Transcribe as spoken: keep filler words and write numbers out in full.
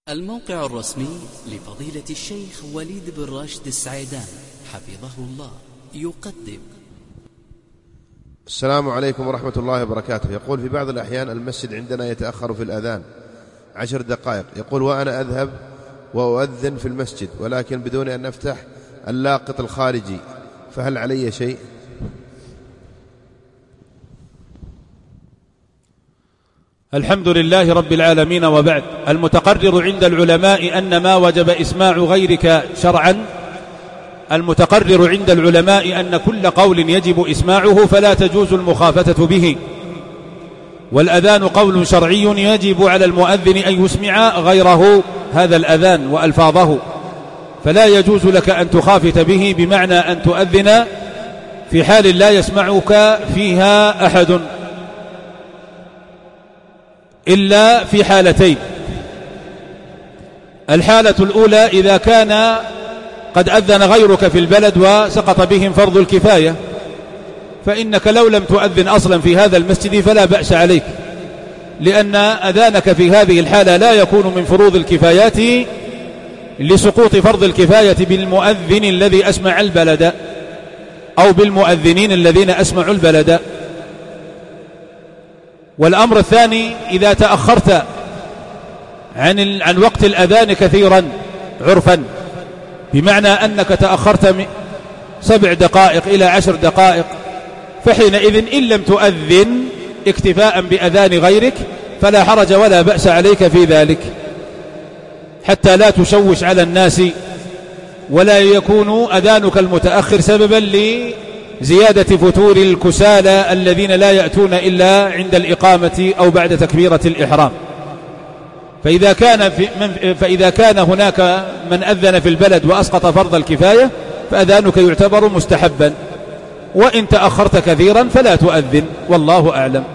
الموقع الرسمي لفضيلة الشيخ وليد بن راشد السعيدان حفظه الله يقدم. السلام عليكم ورحمة الله وبركاته. يقول: في بعض الأحيان المسجد عندنا يتأخر في الأذان عشر دقائق. يقول: وأنا أذهب وأؤذن في المسجد ولكن بدون أن أفتح اللاقط الخارجي، فهل علي شيء؟ الحمد لله رب العالمين، وبعد. المتقرر عند العلماء أن ما وجب إسماع غيرك شرعا، المتقرر عند العلماء أن كل قول يجب إسماعه فلا تجوز المخافتة به، والأذان قول شرعي يجب على المؤذن أن يسمع غيره هذا الأذان وألفاظه، فلا يجوز لك أن تخافت به، بمعنى أن تؤذن في حال لا يسمعك فيها أحد إلا في حالتين. الحالة الأولى إذا كان قد أذن غيرك في البلد وسقط بهم فرض الكفاية، فإنك لو لم تؤذن أصلا في هذا المسجد فلا بأس عليك، لأن أذانك في هذه الحالة لا يكون من فروض الكفايات لسقوط فرض الكفاية بالمؤذن الذي أسمع البلد أو بالمؤذنين الذين أسمعوا البلد. والأمر الثاني: إذا تأخرت عن عن وقت الأذان كثيرا عرفا، بمعنى أنك تأخرت سبع دقائق إلى عشر دقائق، فحينئذ إن لم تؤذن اكتفاء بأذان غيرك فلا حرج ولا بأس عليك في ذلك، حتى لا تشوش على الناس ولا يكون أذانك المتأخر سببا لزيادة فتور الكسالى الذين لا يأتون إلا عند الإقامة أو بعد تكبيرة الإحرام. فإذا كان, في من فإذا كان هناك من أذن في البلد وأسقط فرض الكفاية فأذانك يعتبر مستحبا، وإن تأخرت كثيرا فلا تؤذن، والله أعلم.